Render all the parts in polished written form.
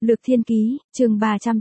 Lược Thiên Ký, chương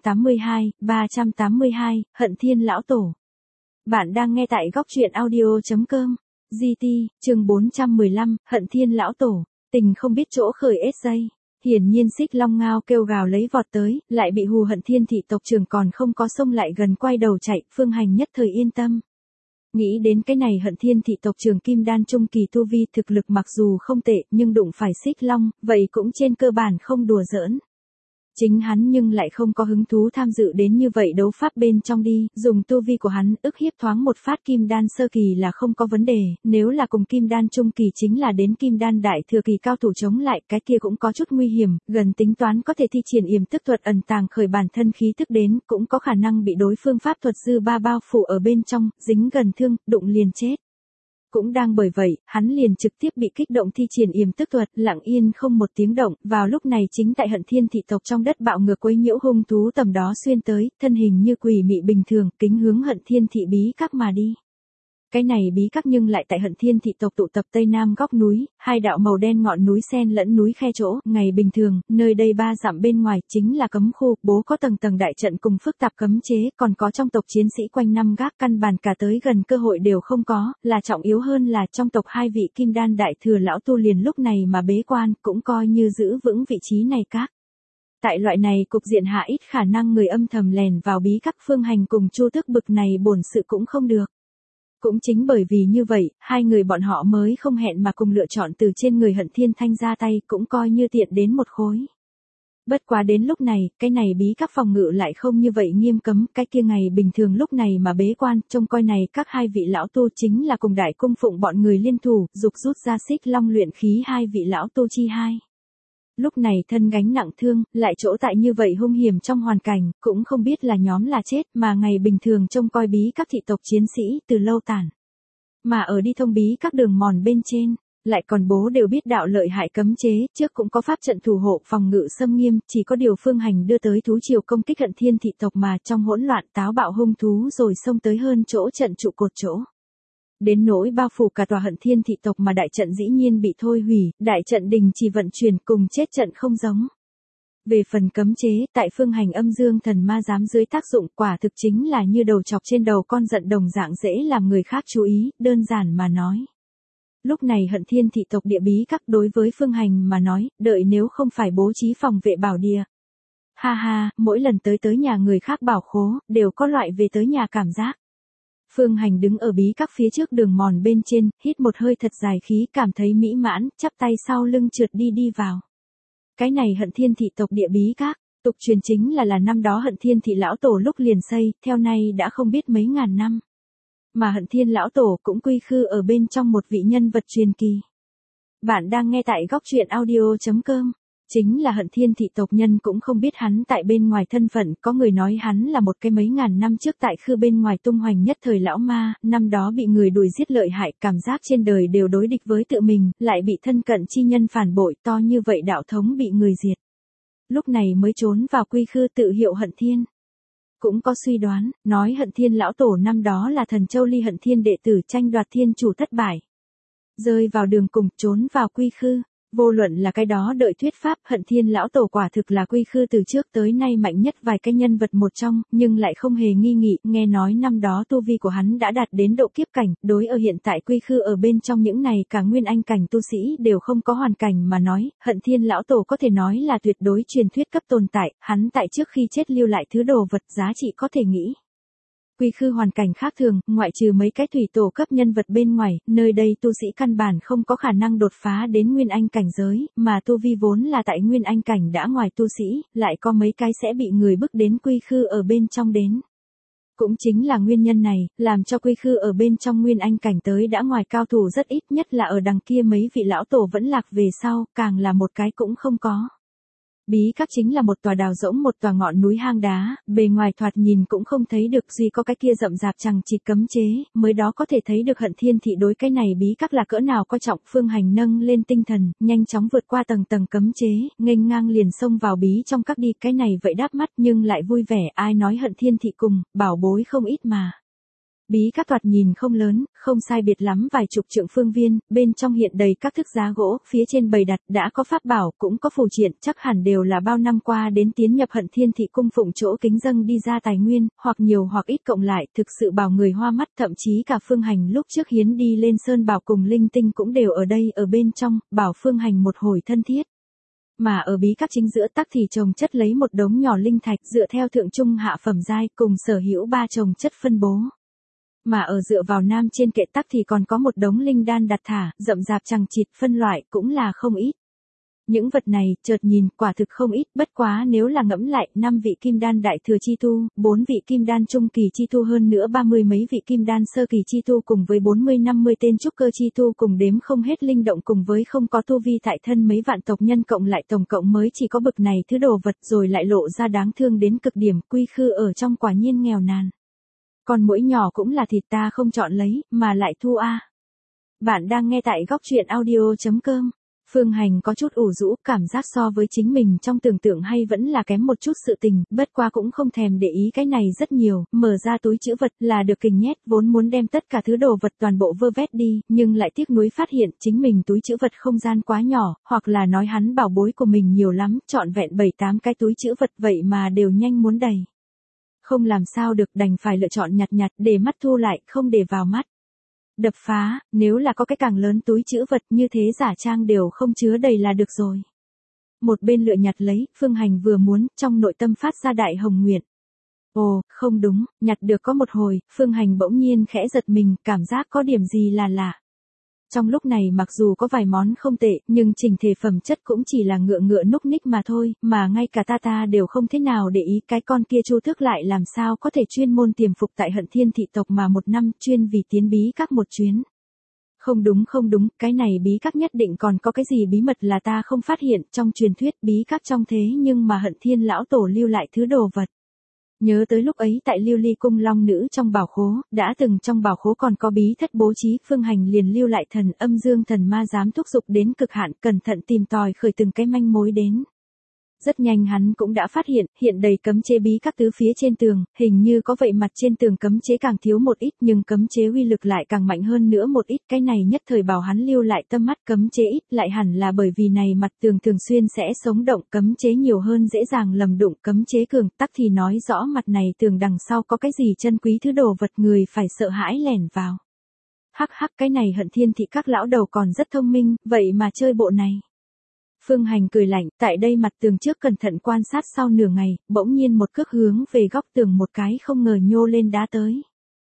382, Hận Thiên Lão Tổ. Bạn đang nghe tại góc truyện audio.com. GT, chương 415, Hận Thiên Lão Tổ. Tình không biết chỗ khởi SJ. Hiển nhiên Xích Long Ngao kêu gào lấy vọt tới, lại bị Hù Hận Thiên thị tộc trưởng còn không có xông lại gần quay đầu chạy, Phương Hành nhất thời yên tâm. Nghĩ đến cái này Hận Thiên thị tộc trưởng Kim Đan trung kỳ tu vi thực lực mặc dù không tệ nhưng đụng phải Xích Long, vậy cũng trên cơ bản không đùa giỡn. Chính hắn nhưng lại không có hứng thú tham dự đến như vậy đấu pháp bên trong đi, dùng tu vi của hắn ức hiếp thoáng một phát Kim Đan sơ kỳ là không có vấn đề, nếu là cùng Kim Đan trung kỳ chính là đến Kim Đan đại thừa kỳ cao thủ chống lại, cái kia cũng có chút nguy hiểm, gần tính toán có thể thi triển yểm tức thuật ẩn tàng khởi bản thân khí tức đến, cũng có khả năng bị đối phương pháp thuật dư ba bao phủ ở bên trong, dính gần thương, đụng liền chết. Cũng đang bởi vậy, hắn liền trực tiếp bị kích động thi triển yểm tức thuật, lặng yên không một tiếng động, vào lúc này chính tại Hận Thiên thị tộc trong đất bạo ngược quấy nhiễu hung thú tầm đó xuyên tới, thân hình như quỷ mị bình thường, kính hướng Hận Thiên thị bí các mà đi. Cái này bí các nhưng lại tại Hận Thiên thị tộc tụ tập tây nam góc núi, hai đạo màu đen ngọn núi xen lẫn núi khe chỗ, ngày bình thường, nơi đây 3 dặm bên ngoài chính là cấm khu, bố có tầng tầng đại trận cùng phức tạp cấm chế, còn có trong tộc chiến sĩ quanh năm gác căn bản cả tới gần cơ hội đều không có, là trọng yếu hơn là trong tộc 2 vị Kim Đan đại thừa lão tu liền lúc này mà bế quan, cũng coi như giữ vững vị trí này các. Tại loại này cục diện hạ ít khả năng người âm thầm lèn vào bí các. Phương Hành cùng Chu Tước bực này bổn sự cũng không được. Cũng chính bởi vì như vậy, hai người bọn họ mới không hẹn mà cùng lựa chọn từ trên người Hận Thiên Thanh ra tay, cũng coi như tiện đến một khối. Bất quá đến lúc này, cái này bí các phòng ngự lại không như vậy nghiêm cấm, cái kia ngày bình thường lúc này mà bế quan, trông coi này các 2 vị lão tu chính là cùng đại cung phụng bọn người liên thủ, dục rút ra Xích Long luyện khí 2 vị lão tu chi 2. Lúc này thân gánh nặng thương, lại chỗ tại như vậy hung hiểm trong hoàn cảnh, cũng không biết là nhóm là chết, mà ngày bình thường trông coi bí các thị tộc chiến sĩ từ lâu tản. Mà ở đi thông bí các đường mòn bên trên, lại còn bố đều biết đạo lợi hại cấm chế, trước cũng có pháp trận thủ hộ phòng ngự xâm nghiêm, chỉ có điều Phương Hành đưa tới thú triều công kích Hận Thiên thị tộc mà trong hỗn loạn táo bạo hung thú rồi xông tới hơn chỗ trận trụ cột chỗ. Đến nỗi bao phủ cả tòa Hận Thiên thị tộc mà đại trận dĩ nhiên bị thôi hủy, đại trận đình chỉ vận chuyển cùng chết trận không giống. Về phần cấm chế, tại Phương Hành âm dương thần ma giám dưới tác dụng quả thực chính là như đầu chọc trên đầu con giận đồng dạng dễ làm người khác chú ý, đơn giản mà nói. Lúc này Hận Thiên thị tộc địa bí các đối với Phương Hành mà nói, đợi nếu không phải bố trí phòng vệ bảo địa. Ha ha, mỗi lần tới nhà người khác bảo khố, đều có loại về tới nhà cảm giác. Phương Hành đứng ở bí các phía trước đường mòn bên trên, hít một hơi thật dài khí, cảm thấy mỹ mãn, chắp tay sau lưng trượt đi vào. Cái này Hận Thiên thị tộc địa bí các, tục truyền chính là năm đó Hận Thiên thị lão tổ lúc liền xây, theo nay đã không biết mấy ngàn năm. Mà Hận Thiên lão tổ cũng quy khư ở bên trong một vị nhân vật truyền kỳ. Bạn đang nghe tại góc truyện audio.com. Chính là Hận Thiên thị tộc nhân cũng không biết hắn tại bên ngoài thân phận, có người nói hắn là một cái mấy ngàn năm trước tại khư bên ngoài tung hoành nhất thời lão ma, năm đó bị người đuổi giết lợi hại, cảm giác trên đời đều đối địch với tự mình, lại bị thân cận chi nhân phản bội, to như vậy đạo thống bị người diệt. Lúc này mới trốn vào quy khư tự hiệu Hận Thiên. Cũng có suy đoán, nói Hận Thiên lão tổ năm đó là thần châu ly Hận Thiên đệ tử tranh đoạt thiên chủ thất bại. Rơi vào đường cùng, trốn vào quy khư. Vô luận là cái đó đợi thuyết pháp, Hận Thiên lão tổ quả thực là quy khư từ trước tới nay mạnh nhất vài cái nhân vật một trong, nhưng lại không hề nghi nghị, nghe nói năm đó tu vi của hắn đã đạt đến độ kiếp cảnh, đối ở hiện tại quy khư ở bên trong những này cả nguyên anh cảnh tu sĩ đều không có hoàn cảnh mà nói, Hận Thiên lão tổ có thể nói là tuyệt đối truyền thuyết cấp tồn tại, hắn tại trước khi chết lưu lại thứ đồ vật giá trị có thể nghĩ. Quy khư hoàn cảnh khác thường, ngoại trừ mấy cái thủy tổ cấp nhân vật bên ngoài, nơi đây tu sĩ căn bản không có khả năng đột phá đến nguyên anh cảnh giới, mà tu vi vốn là tại nguyên anh cảnh đã ngoài tu sĩ, lại có mấy cái sẽ bị người bức đến quy khư ở bên trong đến. Cũng chính là nguyên nhân này, làm cho quy khư ở bên trong nguyên anh cảnh tới đã ngoài cao thủ rất ít, nhất là ở đằng kia mấy vị lão tổ vẫn lạc về sau, càng là một cái cũng không có. Bí các chính là một tòa đào rỗng, một tòa ngọn núi hang đá, bề ngoài thoạt nhìn cũng không thấy được duy có cái kia rậm rạp chằng chịt cấm chế, mới đó có thể thấy được Hận Thiên thị đối cái này bí các là cỡ nào coi trọng. Phương Hành nâng lên tinh thần, nhanh chóng vượt qua tầng tầng cấm chế, nghênh ngang liền xông vào bí trong các đi, cái này vậy đáp mắt nhưng lại vui vẻ, ai nói Hận Thiên thị cùng, bảo bối không ít mà. Bí các thoạt nhìn không lớn, không sai biệt lắm vài chục trượng phương viên, bên trong hiện đầy các thức giá gỗ, phía trên bày đặt đã có pháp bảo, cũng có phù triện, chắc hẳn đều là bao năm qua đến tiến nhập Hận Thiên Thị cung phụng chỗ kính dâng đi ra tài nguyên, hoặc nhiều hoặc ít cộng lại, thực sự bảo người hoa mắt, thậm chí cả Phương Hành lúc trước hiến đi lên sơn bảo cùng linh tinh cũng đều ở đây ở bên trong, bảo Phương Hành một hồi thân thiết. Mà ở bí các chính giữa tắc thì chồng chất lấy một đống nhỏ linh thạch dựa theo thượng trung hạ phẩm giai cùng sở hữu ba chồng chất phân bố. Mà ở dựa vào nam trên kệ tắc thì còn có một đống linh đan đặt thả, rậm rạp chằng chịt phân loại cũng là không ít. Những vật này, chợt nhìn, quả thực không ít, bất quá nếu là ngẫm lại, 5 vị kim đan đại thừa chi tu, 4 vị kim đan trung kỳ chi tu hơn nữa 30 mấy vị kim đan sơ kỳ chi tu cùng với 40-50 tên trúc cơ chi tu cùng đếm không hết linh động cùng với không có tu vi tại thân mấy vạn tộc nhân cộng lại tổng cộng mới chỉ có bực này thứ đồ vật rồi lại lộ ra đáng thương đến cực điểm, quy khư ở trong quả nhiên nghèo nàn. Còn mỗi nhỏ cũng là thịt ta không chọn lấy, mà lại thu a. Bạn đang nghe tại góc truyện audio.com. Phương Hành có chút ủ rũ, cảm giác so với chính mình trong tưởng tượng hay vẫn là kém một chút sự tình, bất qua cũng không thèm để ý cái này rất nhiều, mở ra túi trữ vật là được kình nhét, vốn muốn đem tất cả thứ đồ vật toàn bộ vơ vét đi, nhưng lại tiếc nuối phát hiện chính mình túi trữ vật không gian quá nhỏ, hoặc là nói hắn bảo bối của mình nhiều lắm, trọn vẹn 7-8 cái túi trữ vật vậy mà đều nhanh muốn đầy. Không làm sao được, đành phải lựa chọn nhặt nhặt để mắt thu lại, không để vào mắt. Đập phá, nếu là có cái càng lớn túi trữ vật như thế giả trang đều không chứa đầy là được rồi. Một bên lựa nhặt lấy, Phương Hành vừa muốn, trong nội tâm phát ra đại hồng nguyện. Ồ, không đúng, nhặt được có một hồi, Phương Hành bỗng nhiên khẽ giật mình, cảm giác có điểm gì là lạ. Trong lúc này mặc dù có vài món không tệ, nhưng chỉnh thể phẩm chất cũng chỉ là ngựa ngựa núc ních mà thôi, mà ngay cả ta đều không thế nào để ý cái con kia Chu Tước lại làm sao có thể chuyên môn tiềm phục tại Hận Thiên Thị tộc mà một năm chuyên vì tiến bí các một chuyến. Không đúng, cái này bí các nhất định còn có cái gì bí mật là ta không phát hiện, trong truyền thuyết bí các trong thế nhưng mà Hận Thiên lão tổ lưu lại thứ đồ vật. Nhớ tới lúc ấy tại Lưu Ly cung long nữ trong bảo khố, đã từng trong bảo khố còn có bí thất bố trí, Phương Hành liền lưu lại thần âm dương thần ma dám thúc giục đến cực hạn, cẩn thận tìm tòi khởi từng cái manh mối đến. Rất nhanh hắn cũng đã phát hiện đầy cấm chế bí các tứ phía trên tường, hình như có vậy mặt trên tường cấm chế càng thiếu một ít nhưng cấm chế uy lực lại càng mạnh hơn nữa một ít, cái này nhất thời bảo hắn lưu lại tâm mắt cấm chế ít lại hẳn là bởi vì này mặt tường thường xuyên sẽ sống động, cấm chế nhiều hơn dễ dàng lầm đụng, cấm chế cường tắc thì nói rõ mặt này tường đằng sau có cái gì chân quý thứ đồ vật người phải sợ hãi lẻn vào. Hắc cái này Hận Thiên Thị các lão đầu còn rất thông minh, vậy mà chơi bộ này. Phương Hành cười lạnh, tại đây mặt tường trước cẩn thận quan sát sau nửa ngày, bỗng nhiên một cước hướng về góc tường một cái không ngờ nhô lên đá tới.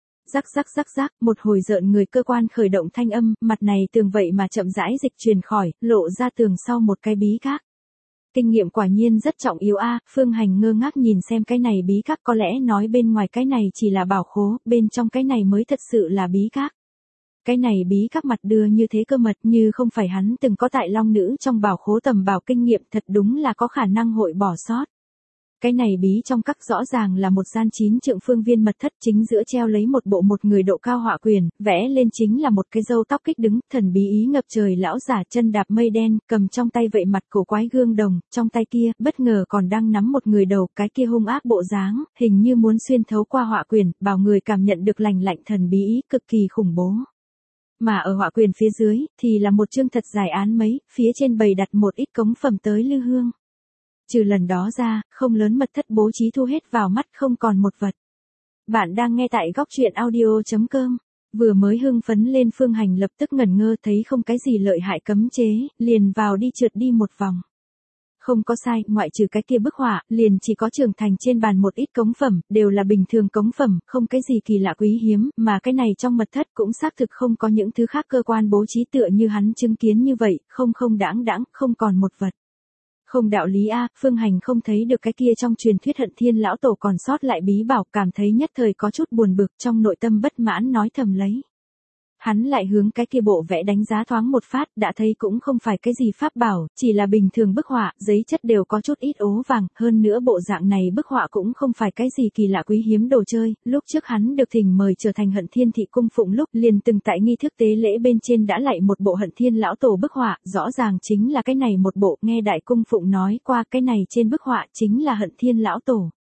Rắc, một hồi rợn người cơ quan khởi động thanh âm, mặt này tường vậy mà chậm rãi dịch truyền khỏi, lộ ra tường sau một cái bí các. Kinh nghiệm quả nhiên rất trọng yếu a. Phương Hành ngơ ngác nhìn xem cái này bí các, có lẽ nói bên ngoài cái này chỉ là bảo khố, bên trong cái này mới thật sự là bí các. Cái này bí các mặt đưa như thế cơ mật như không phải hắn từng có tại long nữ trong bảo khố tầm bảo kinh nghiệm thật đúng là có khả năng hội bỏ sót. Cái này bí trong các rõ ràng là một gian 9 trượng phương viên mật thất, chính giữa treo lấy một bộ một người độ cao họa quyền, vẽ lên chính là một cái râu tóc kích đứng, thần bí ý ngập trời lão giả chân đạp mây đen, cầm trong tay vậy mặt cổ quái gương đồng, trong tay kia, bất ngờ còn đang nắm một người đầu, cái kia hung ác bộ dáng, hình như muốn xuyên thấu qua họa quyền, bảo người cảm nhận được lành lạnh thần bí ý cực kỳ khủng bố. Mà ở họa quyền phía dưới, thì là một chương thật dài án mấy, phía trên bày đặt một ít cống phẩm tới lư hương. Trừ lần đó ra, không lớn mật thất bố trí thu hết vào mắt không còn một vật. Bạn đang nghe tại góc truyện audio.com. Vừa mới hưng phấn lên Phương Hành lập tức ngẩn ngơ thấy không cái gì lợi hại cấm chế, liền vào đi trượt đi một vòng. Không có sai, ngoại trừ cái kia bức họa, liền chỉ có trưởng thành trên bàn một ít cống phẩm, đều là bình thường cống phẩm, không cái gì kỳ lạ quý hiếm, mà cái này trong mật thất cũng xác thực không có những thứ khác cơ quan bố trí tựa như hắn chứng kiến như vậy, không đãng, không còn một vật. Không đạo lý a, Phương Hành không thấy được cái kia trong truyền thuyết Hận Thiên lão tổ còn sót lại bí bảo, cảm thấy nhất thời có chút buồn bực, trong nội tâm bất mãn nói thầm lấy. Hắn lại hướng cái kia bộ vẽ đánh giá thoáng một phát, đã thấy cũng không phải cái gì pháp bảo, chỉ là bình thường bức họa, giấy chất đều có chút ít ố vàng, hơn nữa bộ dạng này bức họa cũng không phải cái gì kỳ lạ quý hiếm đồ chơi, lúc trước hắn được thỉnh mời trở thành Hận Thiên Thị cung phụng lúc liền từng tại nghi thức tế lễ bên trên đã lại một bộ Hận Thiên lão tổ bức họa, rõ ràng chính là cái này một bộ, nghe đại cung phụng nói qua cái này trên bức họa chính là Hận Thiên lão tổ.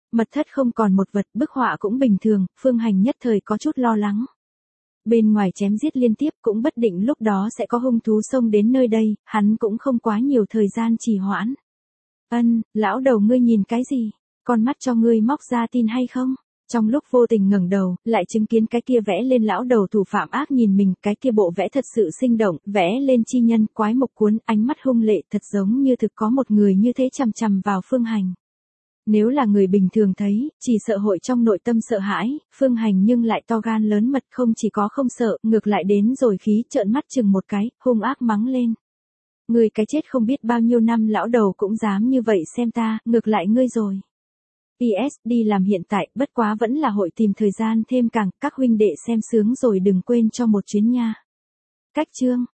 Mật thất không còn một vật, bức họa cũng bình thường, Phương Hành nhất thời có chút lo lắng. Bên ngoài chém giết liên tiếp cũng bất định lúc đó sẽ có hung thú xông đến nơi đây, hắn cũng không quá nhiều thời gian trì hoãn. Lão đầu ngươi nhìn cái gì? Con mắt cho ngươi móc ra tin hay không? Trong lúc vô tình ngẩng đầu, lại chứng kiến cái kia vẽ lên lão đầu thủ phạm ác nhìn mình, cái kia bộ vẽ thật sự sinh động, vẽ lên chi nhân, quái mộc cuốn, ánh mắt hung lệ, thật giống như thực có một người như thế chằm chằm vào Phương Hành. Nếu là người bình thường thấy, chỉ sợ hội trong nội tâm sợ hãi, Phương Hành nhưng lại to gan lớn mật, không chỉ có không sợ, ngược lại đến rồi khí trợn mắt chừng một cái, hung ác mắng lên. Ngươi cái chết không biết bao nhiêu năm lão đầu cũng dám như vậy xem ta, ngược lại ngươi rồi. PS, đi làm hiện tại, bất quá vẫn là hội tìm thời gian thêm càng, các huynh đệ xem sướng rồi đừng quên cho một chuyến nha. Cách chương.